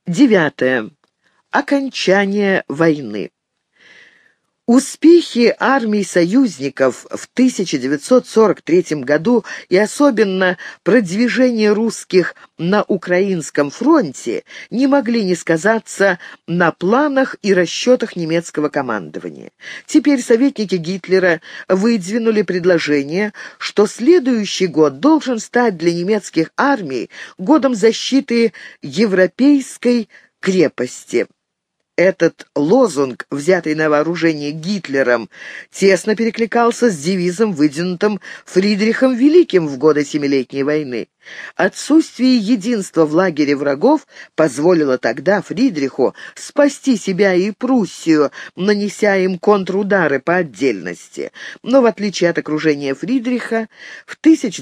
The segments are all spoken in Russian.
Девятое. Окончание войны. Успехи армий союзников в 1943 году и особенно продвижение русских на Украинском фронте не могли не сказаться на планах и расчетах немецкого командования. Теперь советники Гитлера выдвинули предложение, что следующий год должен стать для немецких армий годом защиты европейской крепости. Этот лозунг, взятый на вооружение Гитлером, тесно перекликался с девизом, выдвинутым Фридрихом Великим в годы Семилетней войны. Отсутствие единства в лагере врагов позволило тогда Фридриху спасти себя и Пруссию, нанеся им контрудары по отдельности. Но в отличие от окружения Фридриха, в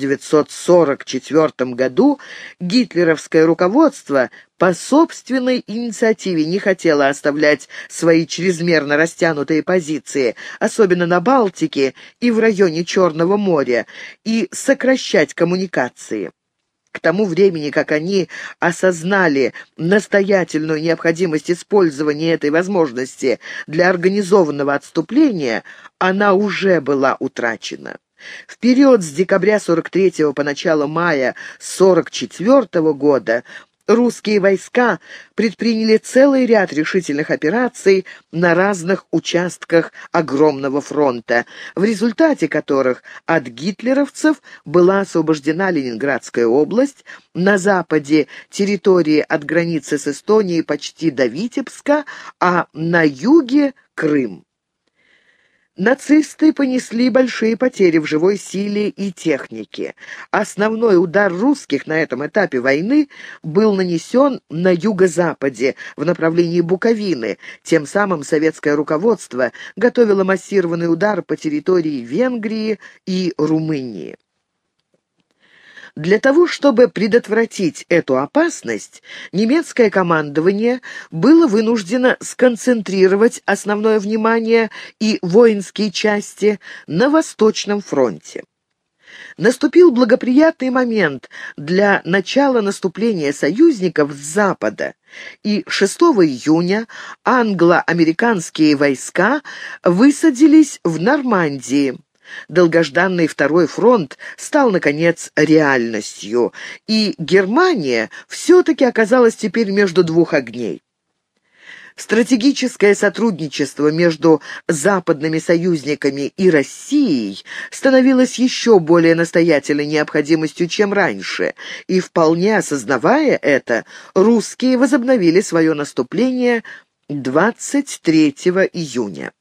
1944 году гитлеровское руководство по собственной инициативе не хотело оставлять свои чрезмерно растянутые позиции, особенно на Балтике и в районе Черного моря, и сокращать коммуникации. К тому времени, как они осознали настоятельную необходимость использования этой возможности для организованного отступления, она уже была утрачена. В период с декабря 43 по начало мая 44 года русские войска предприняли целый ряд решительных операций на разных участках огромного фронта, в результате которых от гитлеровцев была освобождена Ленинградская область, на западе территории от границы с Эстонией почти до Витебска, а на юге — Крым. Нацисты понесли большие потери в живой силе и технике. Основной удар русских на этом этапе войны был нанесен на юго-западе, в направлении Буковины. Тем самым советское руководство готовило массированный удар по территории Венгрии и Румынии. Для того, чтобы предотвратить эту опасность, немецкое командование было вынуждено сконцентрировать основное внимание и воинские части на Восточном фронте. Наступил благоприятный момент для начала наступления союзников с запада, и 6 июня англо-американские войска высадились в Нормандии. Долгожданный Второй фронт стал, наконец, реальностью, и Германия все-таки оказалась теперь между двух огней. Стратегическое сотрудничество между западными союзниками и Россией становилось еще более настоятельной необходимостью, чем раньше, и, вполне осознавая это, русские возобновили свое наступление 23 июня.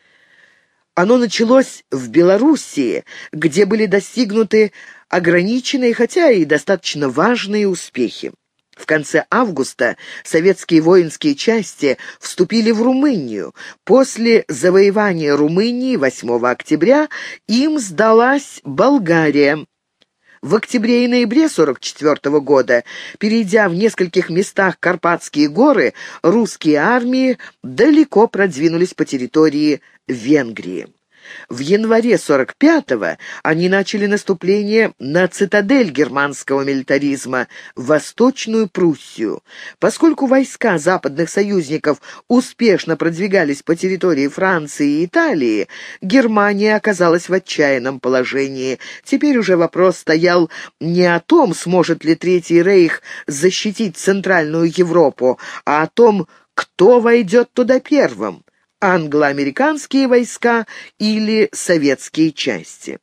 Оно началось в Белоруссии, где были достигнуты ограниченные, хотя и достаточно важные успехи. В конце августа советские воинские части вступили в Румынию. После завоевания Румынии 8 октября им сдалась Болгария. В октябре и ноябре 1944 года, перейдя в нескольких местах Карпатские горы, русские армии далеко продвинулись по территории Венгрии. В январе 45-го они начали наступление на цитадель германского милитаризма, Восточную Пруссию. Поскольку войска западных союзников успешно продвигались по территории Франции и Италии, Германия оказалась в отчаянном положении. Теперь уже вопрос стоял не о том, сможет ли Третий Рейх защитить Центральную Европу, а о том, кто войдет туда первым — англо-американские войска или советские части.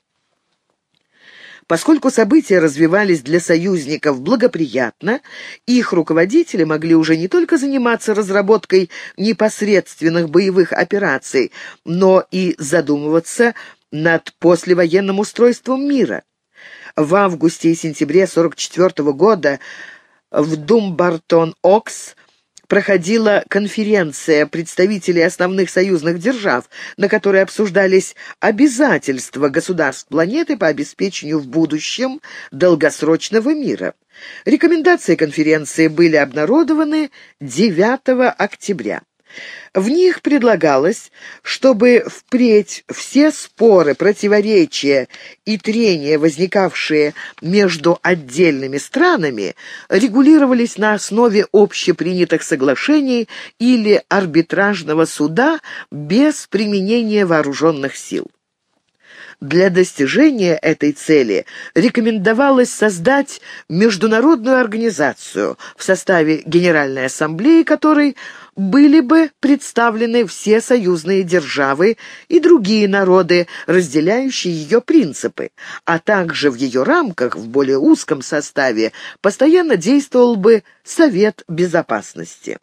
Поскольку события развивались для союзников благоприятно, их руководители могли уже не только заниматься разработкой непосредственных боевых операций, но и задумываться над послевоенным устройством мира. В августе и сентябре 1944 года в Думбартон-Окс проходила конференция представителей основных союзных держав, на которой обсуждались обязательства государств планеты по обеспечению в будущем долгосрочного мира. Рекомендации конференции были обнародованы 9 октября. В них предлагалось, чтобы впредь все споры, противоречия и трения, возникавшие между отдельными странами, регулировались на основе общепринятых соглашений или арбитражного суда без применения вооруженных сил. Для достижения этой цели рекомендовалось создать международную организацию, в составе Генеральной Ассамблеи которой были бы представлены все союзные державы и другие народы, разделяющие ее принципы, а также в ее рамках, в более узком составе, постоянно действовал бы Совет Безопасности.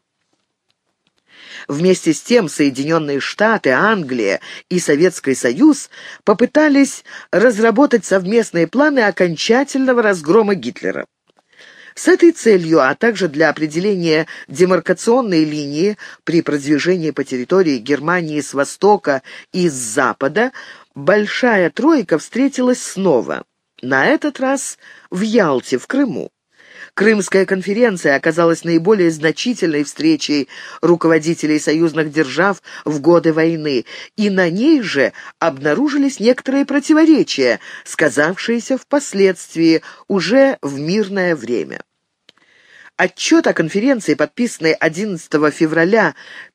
Вместе с тем Соединенные Штаты, Англия и Советский Союз попытались разработать совместные планы окончательного разгрома Гитлера. С этой целью, а также для определения демаркационной линии при продвижении по территории Германии с востока и с запада, Большая Тройка встретилась снова, на этот раз в Ялте, в Крыму. Крымская конференция оказалась наиболее значительной встречей руководителей союзных держав в годы войны, и на ней же обнаружились некоторые противоречия, сказавшиеся впоследствии уже в мирное время. Отчет о конференции, подписанный 11 февраля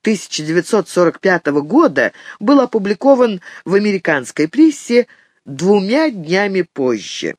1945 года, был опубликован в американской прессе 2 днями позже.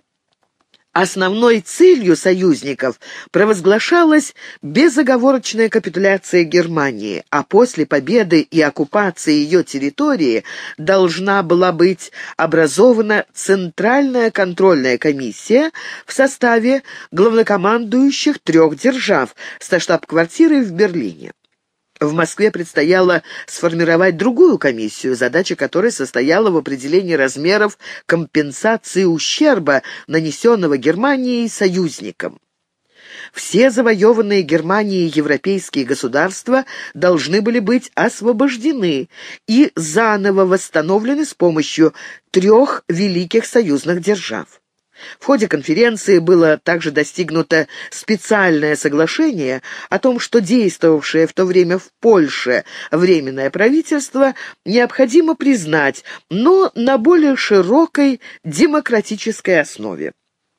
Основной целью союзников провозглашалась безоговорочная капитуляция Германии, а после победы и оккупации ее территории должна была быть образована Центральная контрольная комиссия в составе главнокомандующих 3 держав со штаб-квартирой в Берлине. В Москве предстояло сформировать другую комиссию, задача которой состояла в определении размеров компенсации ущерба, нанесенного Германией союзникам. Все завоеванные Германией европейские государства должны были быть освобождены и заново восстановлены с помощью 3 великих союзных держав. В ходе конференции было также достигнуто специальное соглашение о том, что действовавшее в то время в Польше Временное правительство необходимо признать, но на более широкой демократической основе.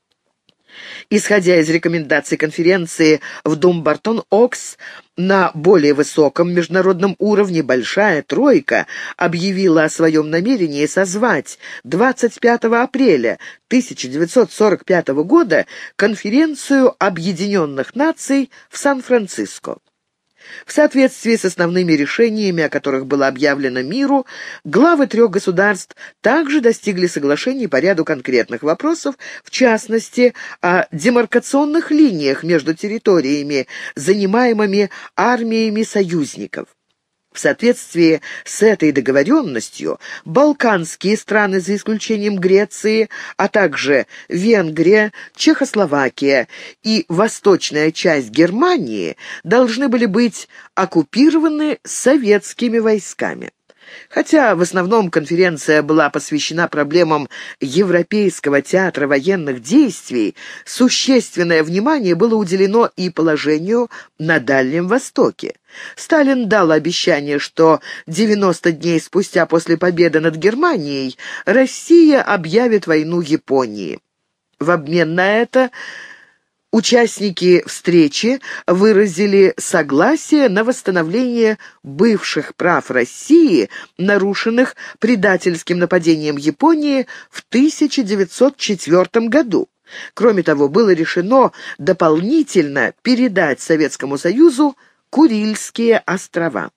Исходя из рекомендаций конференции в Думбартон-Окс, на более высоком международном уровне Большая Тройка объявила о своем намерении созвать 25 апреля 1945 года конференцию Объединенных Наций в Сан-Франциско. В соответствии с основными решениями, о которых было объявлено миру, главы 3 государств также достигли соглашений по ряду конкретных вопросов, в частности, о демаркационных линиях между территориями, занимаемыми армиями союзников. В соответствии с этой договоренностью балканские страны, за исключением Греции, а также Венгрия, Чехословакия и восточная часть Германии должны были быть оккупированы советскими войсками. Хотя в основном конференция была посвящена проблемам Европейского театра военных действий, существенное внимание было уделено и положению на Дальнем Востоке. Сталин дал обещание, что 90 дней спустя после победы над Германией Россия объявит войну Японии. В обмен на это участники встречи выразили согласие на восстановление бывших прав России, нарушенных предательским нападением Японии в 1904 году. Кроме того, было решено дополнительно передать Советскому Союзу Курильские острова.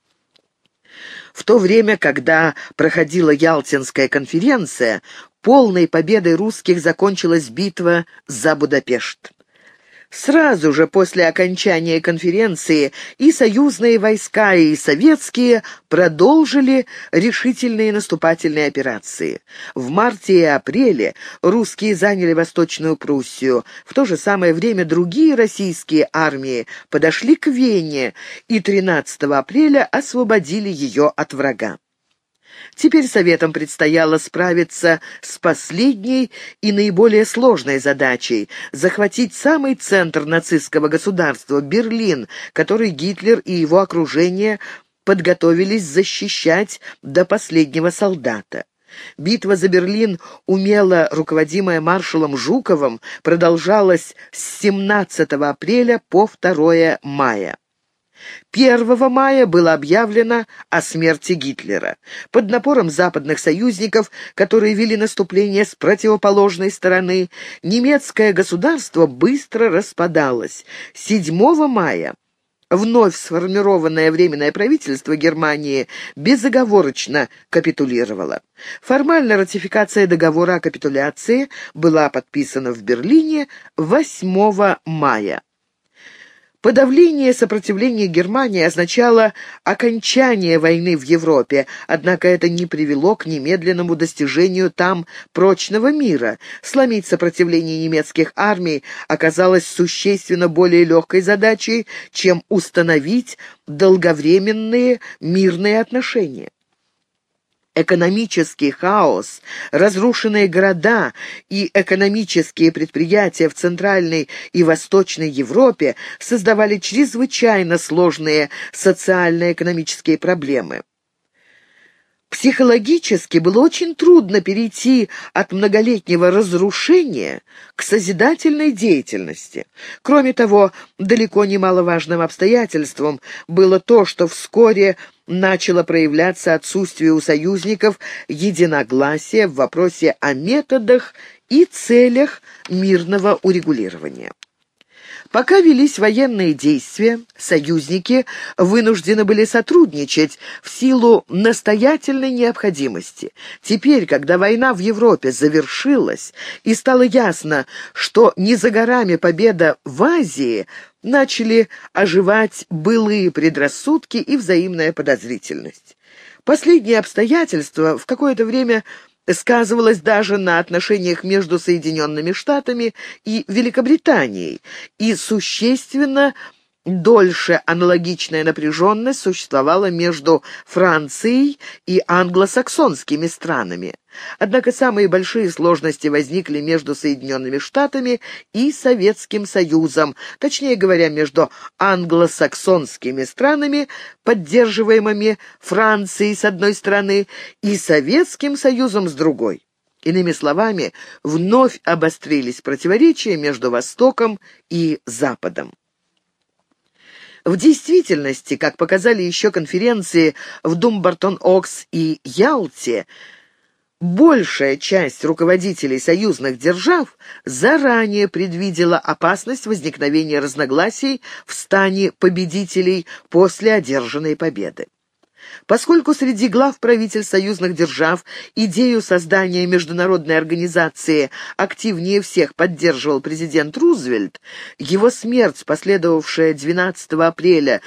В то время, когда проходила Ялтинская конференция, полной победой русских закончилась битва за Будапешт. Сразу же после окончания конференции и союзные войска, и советские продолжили решительные наступательные операции. В марте и апреле русские заняли Восточную Пруссию. В то же самое время другие российские армии подошли к Вене и 13 апреля освободили ее от врага. Теперь Советам предстояло справиться с последней и наиболее сложной задачей — захватить самый центр нацистского государства — Берлин, который Гитлер и его окружение подготовились защищать до последнего солдата. Битва за Берлин, умело руководимая маршалом Жуковым, продолжалась с 17 апреля по 2 мая. 1 мая было объявлено о смерти Гитлера. Под напором западных союзников, которые вели наступление с противоположной стороны, немецкое государство быстро распадалось. 7 мая вновь сформированное Временное правительство Германии безоговорочно капитулировало. Формально ратификация договора о капитуляции была подписана в Берлине 8 мая. Подавление сопротивления Германии означало окончание войны в Европе, однако это не привело к немедленному достижению там прочного мира. Сломить сопротивление немецких армий оказалось существенно более легкой задачей, чем установить долговременные мирные отношения. Экономический хаос, разрушенные города и экономические предприятия в Центральной и Восточной Европе создавали чрезвычайно сложные социально-экономические проблемы. Психологически было очень трудно перейти от многолетнего разрушения к созидательной деятельности. Кроме того, далеко не маловажным обстоятельством было то, что вскоре начало проявляться отсутствие у союзников единогласия в вопросе о методах и целях мирного урегулирования. Пока велись военные действия, союзники вынуждены были сотрудничать в силу настоятельной необходимости. Теперь, когда война в Европе завершилась и стало ясно, что не за горами победа в Азии, начали оживать былые предрассудки и взаимная подозрительность. Последние обстоятельства в какое-то время сказывалось даже на отношениях между Соединенными Штатами и Великобританией, и существенно дольше аналогичная напряженность существовала между Францией и англосаксонскими странами. Однако самые большие сложности возникли между Соединенными Штатами и Советским Союзом, точнее говоря, между англосаксонскими странами, поддерживаемыми Францией с одной стороны, и Советским Союзом с другой. Иными словами, вновь обострились противоречия между Востоком и Западом. В действительности, как показали еще конференции в Думбартон-Окс и Ялте, большая часть руководителей союзных держав заранее предвидела опасность возникновения разногласий в стане победителей после одержанной победы. Поскольку среди глав правительств союзных держав идею создания международной организации активнее всех поддерживал президент Рузвельт, его смерть, последовавшая 12 апреля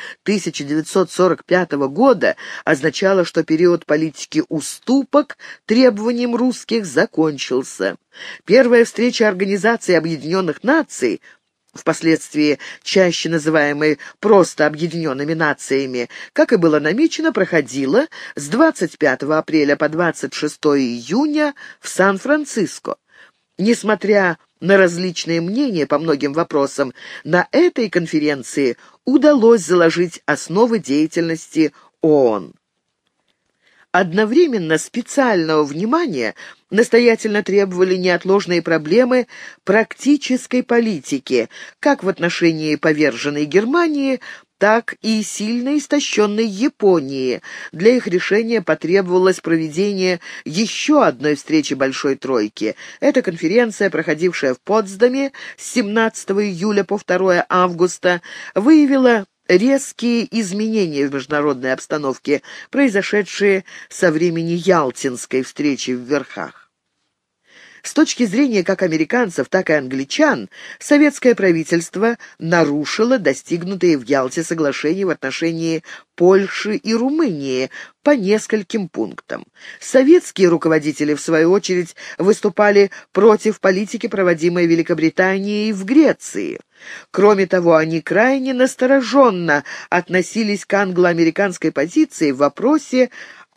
1945 года, означала, что период политики уступок требованиям русских закончился. Первая встреча Организации Объединенных Наций, впоследствии чаще называемой просто Объединенными Нациями, как и было намечено, проходила с 25 апреля по 26 июня в Сан-Франциско. Несмотря на различные мнения по многим вопросам, на этой конференции удалось заложить основы деятельности ООН. Одновременно специального внимания настоятельно требовали неотложные проблемы практической политики, как в отношении поверженной Германии, так и сильно истощенной Японии. Для их решения потребовалось проведение еще одной встречи Большой Тройки. Эта конференция, проходившая в Потсдаме с 17 июля по 2 августа, выявила резкие изменения в международной обстановке, произошедшие со времени Ялтинской встречи в Верхах. С точки зрения как американцев, так и англичан, советское правительство нарушило достигнутые в Ялте соглашения в отношении Польши и Румынии по нескольким пунктам. Советские руководители, в свою очередь, выступали против политики, проводимой Великобританией в Греции. Кроме того, они крайне настороженно относились к англо-американской позиции в вопросе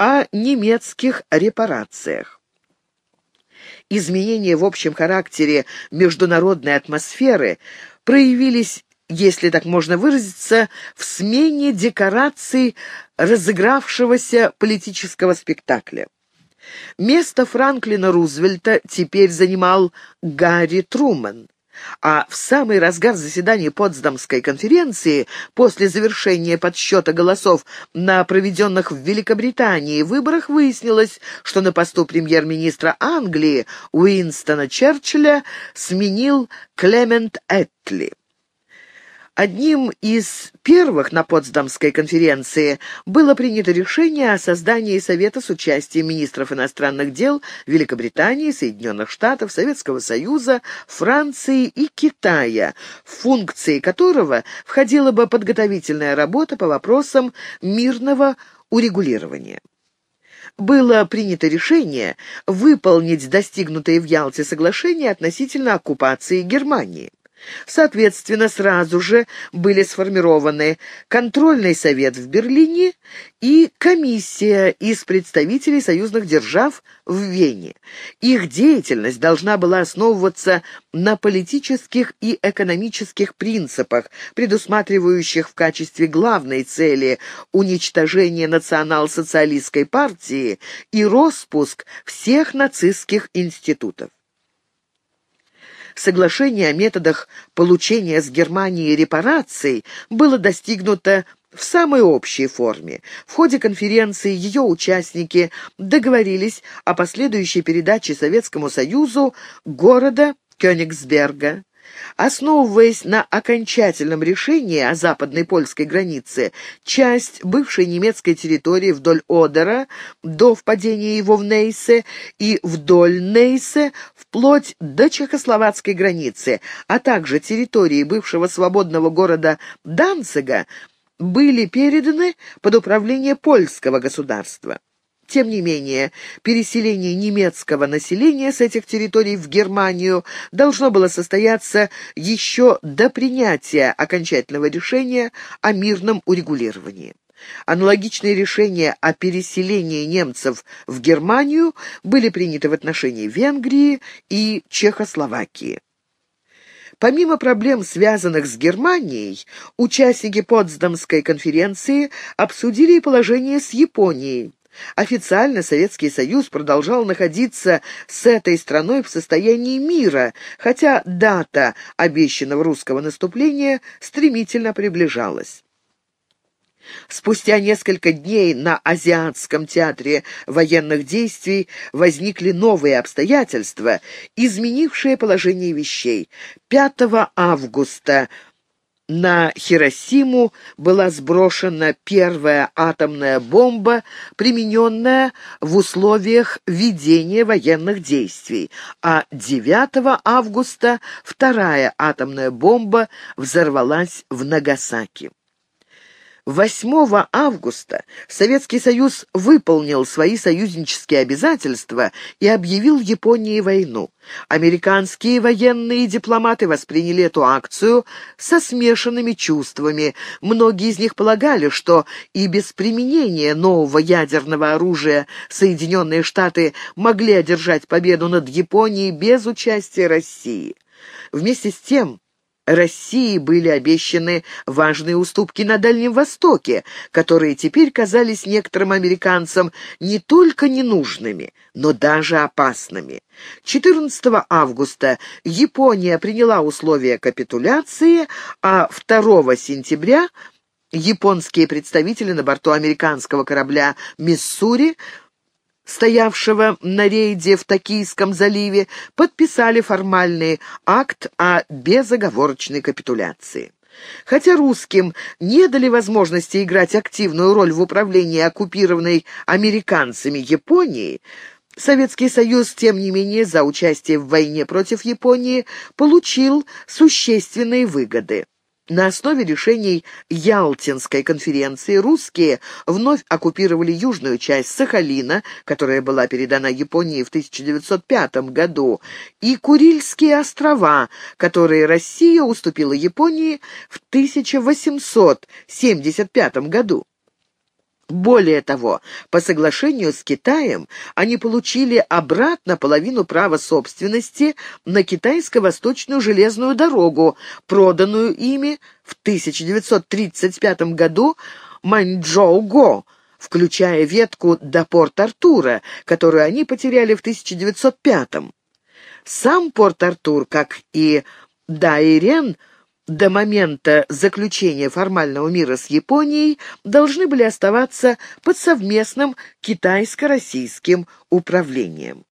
о немецких репарациях. Изменения в общем характере международной атмосферы проявились, если так можно выразиться, в смене декораций разыгравшегося политического спектакля. Место Франклина Рузвельта теперь занимал Гарри Трумэн. А в самый разгар заседания Потсдамской конференции, после завершения подсчета голосов на проведенных в Великобритании выборах, выяснилось, что на посту премьер-министра Англии Уинстона Черчилля сменил Клемент Этли. Одним из первых на Потсдамской конференции было принято решение о создании Совета с участием министров иностранных дел Великобритании, Соединенных Штатов, Советского Союза, Франции и Китая, в функции которого входила бы подготовительная работа по вопросам мирного урегулирования. Было принято решение выполнить достигнутые в Ялте соглашения относительно оккупации Германии. Соответственно, сразу же были сформированы контрольный совет в Берлине и комиссия из представителей союзных держав в Вене. Их деятельность должна была основываться на политических и экономических принципах, предусматривающих в качестве главной цели уничтожение национал-социалистской партии и распуск всех нацистских институтов. Соглашение о методах получения с Германии репараций было достигнуто в самой общей форме. В ходе конференции ее участники договорились о последующей передаче Советскому Союзу города Кёнигсберга. Основываясь на окончательном решении о западной польской границе, часть бывшей немецкой территории вдоль Одера до впадения его в Нейсе и вдоль Нейсе вплоть до чехословацкой границы, а также территории бывшего свободного города Данцига были переданы под управление польского государства. Тем не менее, переселение немецкого населения с этих территорий в Германию должно было состояться еще до принятия окончательного решения о мирном урегулировании. Аналогичные решения о переселении немцев в Германию были приняты в отношении Венгрии и Чехословакии. Помимо проблем, связанных с Германией, участники Потсдамской конференции обсудили и положение с Японией. Официально Советский Союз продолжал находиться с этой страной в состоянии мира, хотя дата обещанного русского наступления стремительно приближалась. Спустя несколько дней на Азиатском театре военных действий возникли новые обстоятельства, изменившие положение вещей. 5 августа на Хиросиму была сброшена первая атомная бомба, примененная в условиях ведения военных действий, а 9 августа вторая атомная бомба взорвалась в Нагасаки. 8 августа Советский Союз выполнил свои союзнические обязательства и объявил Японии войну. Американские военные дипломаты восприняли эту акцию со смешанными чувствами. Многие из них полагали, что и без применения нового ядерного оружия Соединенные Штаты могли одержать победу над Японией без участия России. Вместе с тем, России были обещаны важные уступки на Дальнем Востоке, которые теперь казались некоторым американцам не только ненужными, но даже опасными. 14 августа Япония приняла условия капитуляции, а 2 сентября японские представители на борту американского корабля «Миссури», стоявшего на рейде в Токийском заливе, подписали формальный акт о безоговорочной капитуляции. Хотя русским не дали возможности играть активную роль в управлении оккупированной американцами Японией, Советский Союз, тем не менее, за участие в войне против Японии получил существенные выгоды. На основе решений Ялтинской конференции русские вновь оккупировали южную часть Сахалина, которая была передана Японии в 1905 году, и Курильские острова, которые Россия уступила Японии в 1875 году. Более того, по соглашению с Китаем они получили обратно половину права собственности на китайско-восточную железную дорогу, проданную ими в 1935 году Маньчжоу-го, включая ветку до Порт-Артура, которую они потеряли в 1905. Сам Порт-Артур, как и Дайрен, до момента заключения формального мира с Японией должны были оставаться под совместным китайско-российским управлением.